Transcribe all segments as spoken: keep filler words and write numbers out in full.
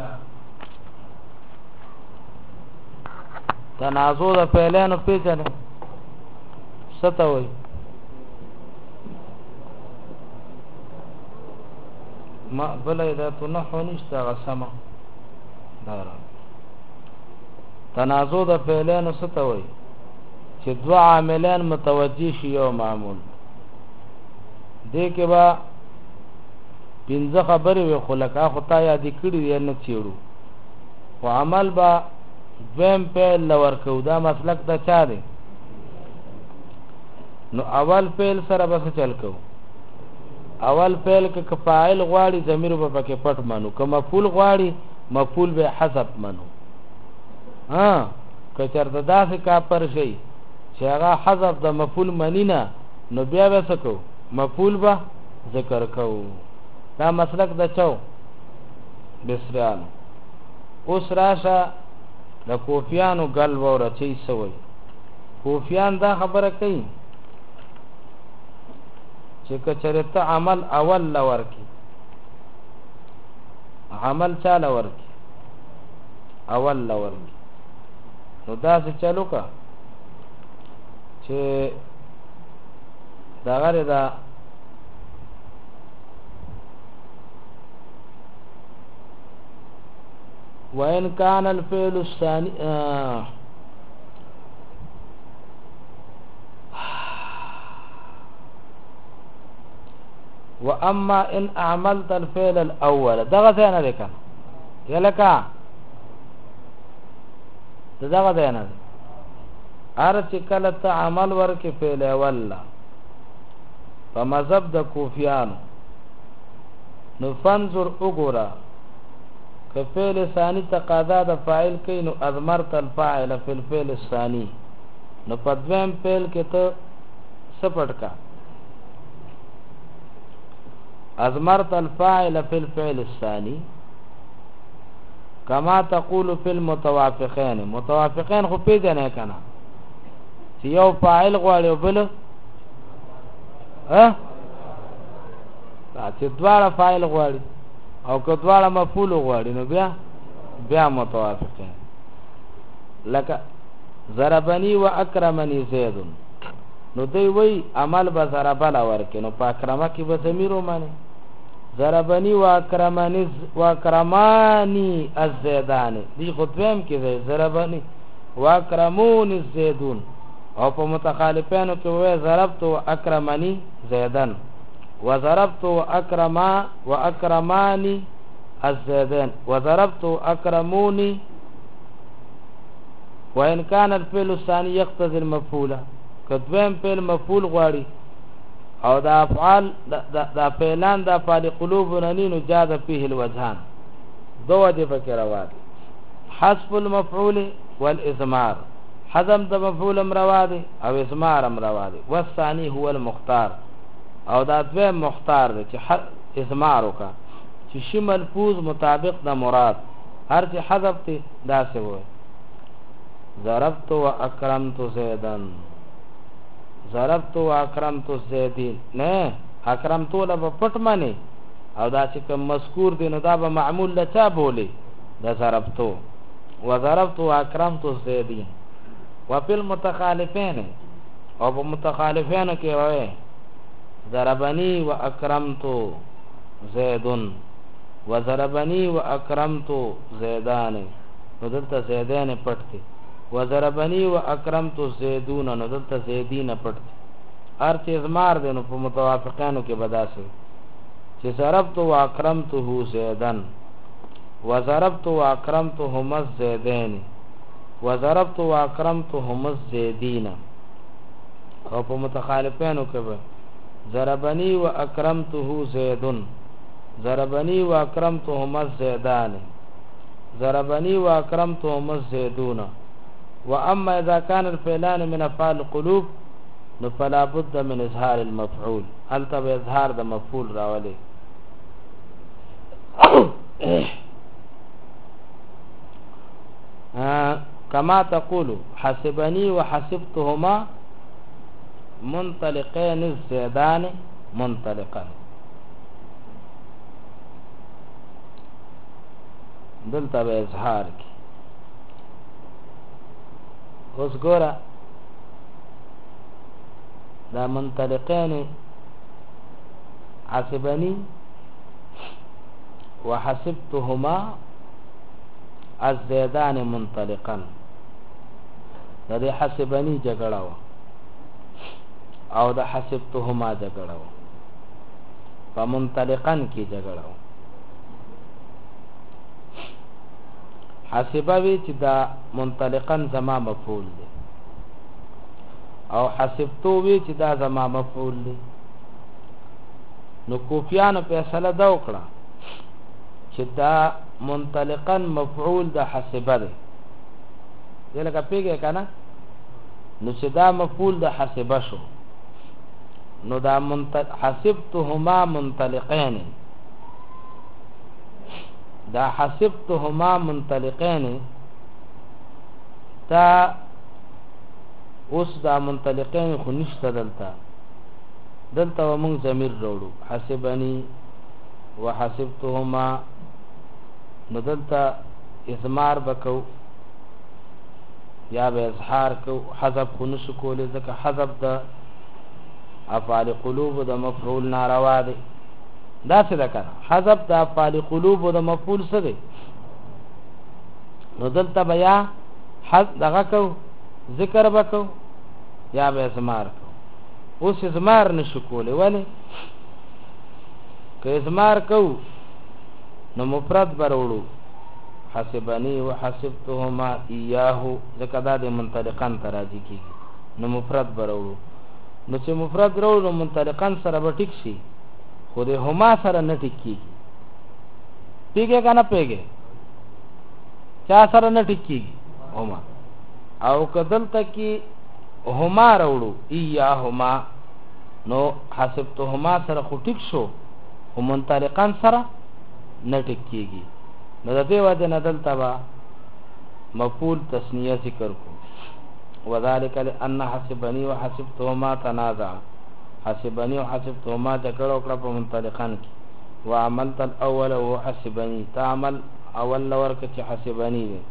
تنازع د فعلانو پیژنه ستوي ما بلې دا تو نه هونیشته غسمه دار تنازع د فعلانو ستوي چې دوا عاملان متوجي شي او معمول دې کې با پنځه خبرې وي خلکا خدای یاد کړی دی نه چیړو او عمل با دویم فعل لور کو دا مسلک دا چا دی نو اول فعل سره بس چل کو اول فعل کې فاعل غواړي ضمیر په پکې پټ مانو که مفعول غواړي مفعول به حذف مانو ها که چرته داسې کا پر شي چې هغه حذف د مفعول منینا نو بیا وسکو مفعول به ذکر کو دا مسلک د چاو بسریان اوس راشه د کوفیانو گل وره چي سوي کوفیان دا خبره کوي چې کچرته عمل اول لور کی عمل چا لور کی اول لور کی نو دا څه چلو کا چې دا غره دا وإن كان الفعل الثاني آه وأما إن أعملت الفعل الأول دغه ځای نه دی کنه یلکه دغه ځای نه دی هر چې کله ته عمل ورکې فعل اول په مذهب د کوفیانو نو فانظر وګوره که فعل ثانی تقاضا د فاعل کوي نو اضمرت الفاعل فی الفعل الثانی نو په دویم فعل کې ته سپټ کا اضمرت الفاعل فی الفعل الثانی کما تقول فی المتوافقین متوافقین خو پیژنې کنه چې یو فاعل غواړي او بل ها چې دواړه فاعل غواړي او که دواړه مفعول غواړي نو بیا بیا متوافقین لکه ضربنی و اکرمنی زید نو دوی وی عمل به ضرب لا ورکې نو په اکرمه کې به ضمیر ومني ضربنی و اکرمنی و اکرمانی الزیدان دی خطبهم کې دی ضربنی و اکرمون الزیدون او په متخالفینو کې وی ضربت و اکرمنی زیدان وضربت اکرما واکرمانی الزیدان وضربت اکرمونی وان كان الفعل الثاني يقتضي المفعول کدویم فعل مفعول غواړي او دا افعال دا فعلان دا فعل قلوبنا نینو جاد فيه الوجهان دو دي فکر رواد حذف المفعول والاضمار حذف د مفعول امرواد او اضمار امرواد والثاني هو المختار او دا دوی مختار دی چې اضمار وکا چې شی ملفوظ مطابق د مراد هر چې حذف ته داسې وای ضربت و اکرمت زیدن ضربت و اکرمت زیدین نه اکرمت له پټ معنی او دا چې کوم مذکور دی نو دا به معمول لچا بولی دا ضربت و ضربت و اکرمت زیدین وفي المتخالفين او په متخالفین کې وای ضربني واكرمت زيد وضربني واكرمت زيدان نو دلته زيدان پټتي وضربني واكرمت زيدون نو دلته زيدين پټتي هر چې ازمار دي نو په متوافقانو کې بداسه چې ضربت واكرمته زيدان وضربت واكرمتهما الزيدين وضربت واكرمتهما الزيدين او په متخالفانو کې به ضربني واكرمته زيد ضربني واكرمتهما الزيدان ضربني واكرمتهما الزيدون واما اذا كان الفعلان من افعال القلوب فلا بد من اظهار المفعول هل تب اظهار د مفعول راولي كما تقول حسبني وحسبتهما منطلقين الزيدان منطلقا دلته به اظهار کی. اوس ګوره دا منطلقین حسبنی وحسبتهما الزیدان منطلقا دا دی حسبنی جګړه و او دا حسبتهما جګړه و په منطلقا کې جګړه و. حسبه وی چې دا منطلقا زما مفعول دی او حسبتو وی چې دا زما مفعول دی. نو کوفیانو فیصله دا وکړه چې دا منطلقا مفعول د حسبه دی. دې لکه پیږه کنه نو چې دا مفعول د حسبه شو نو دا منطلق حسبتهما منطلقین دا حسبتهما منطلقین تا اوس دا منطلقین خو نشته دلته دلته ومون ضمیر وروړو حسبنی وحسبتهما نو دلته اضمار بکو یا به اظهار کو حذف خو نشو کولی ځکه حذف د افعال قلوب د مفعول ناروا دی. دا څه ده کنه حذف د افعال قلوب د مفعول څه دی. نو دلته بیا حذف دغه کو ذکر وکاو یا به اضمار کو. اوس اضمار نشو کولی ولی که اضمار کو نو مفرد برولو حسبنی وحسبتهما ایاهو ځکه دا د منطلقان تراجی کیږي نو مفرد برولو. نو چې مفرد راوړو نو منطلقان سره به ټیک شي خو د هما سره نه ټیک کیږي. پیږه کنه پیږه چا سره نه ټیک کیږي هما او کدلته کې هما راوړو ایاهما نو حسبتهما سره خو ټیک شو خو منطلقان سره نه ټیک کیږي. نو د دې وجه نه دلته با مفعول تثنیه ذکر کو وذلك لأن حسبني وحسبتهما تنازع حسبني وحسبتهما جګړه وکړه په منطلقان کې وعملت الاول وهو حسبني تعمل اول لور کې چې حسبني دی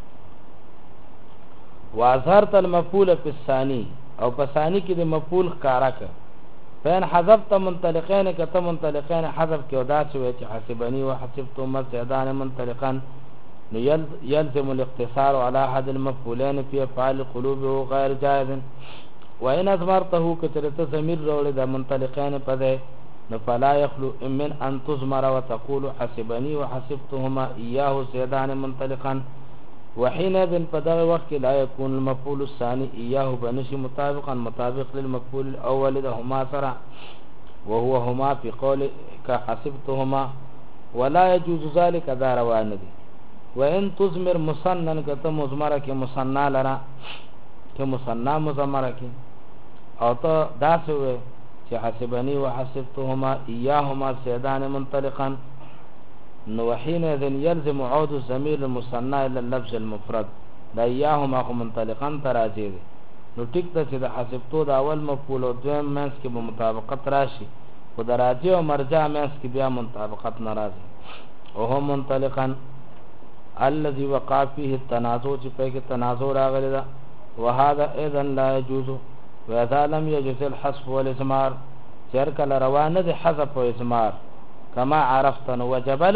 واظهرت المفعول في الثاني او په ثاني کې د مفعول ښکارا ک فین حذفت منطلقین کته منطلقین حذف کې ودا چې حسبني وحسبتهما زیدان منطلقان يلزم الاقتصار على احد المفعولين في افعال القلوب غير جائز وان اضمرته كثرت ضمير رول د منطلقين پده فلا يخلو من ان تضمر وتقول حسبني وحسبتهما اياه زيدان منطلقا وحينئذ فدغ وقت لا يكون المفعول الثاني اياه بنشي مطابقا مطابق للمفعول الاول لهما سرع وهو هما في قولك حسبتهما ولا يجوز ذلك ذا روان دي. وان تزمر مصنن کته مزمره کې مصنع لرا کې مصنع مزمره کې او ته داسې وې چې حسبني وحسبتهما اياهما زيدان منطلقا نو حين اذن يلزم عود الضمير المصنع الى اللفظ المفرد دا اياهما منطلقا تراجي نو ټیک ته چې د حسبتو د اول مفعول او دویم منس کې به مطابقت راشي خو د راجع او مرجع منس کې بیا مطابقت ناراضي او هم منطلقا الذي وقع فيه التنازع چې په کې تنازع راغلی دا وهذا اذا لا يجوز واذا لم يجوز الحذف والاضمار چر کله روانه دي حذف او اضمار كما عرفت نو وجبل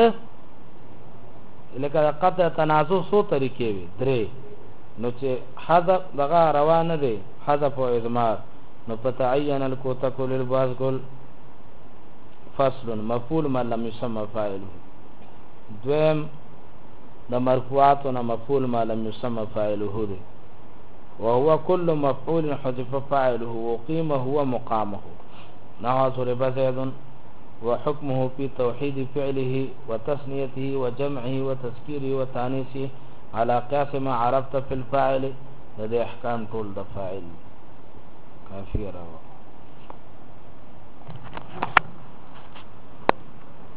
لکه قطع تنازع سو طریقې وي درې نو چې حذف دغه روانه دي حذف او اضمار نو فتعين الكوتكل البازغل فصل مفعول ما لم يسمى فاعله دویم د مرفوعات و مفعول ما لم يسمى فاعله دي وهو كل مفعول حذف فاعله وقيم هو مقامه نحو ضرب زيد وحكمه في توحيد فعله وتثنيته وجمعه وتذكيره وتانيثه على قياس ما عرفت في الفاعل لدي احكام طول د فاعل کافی راو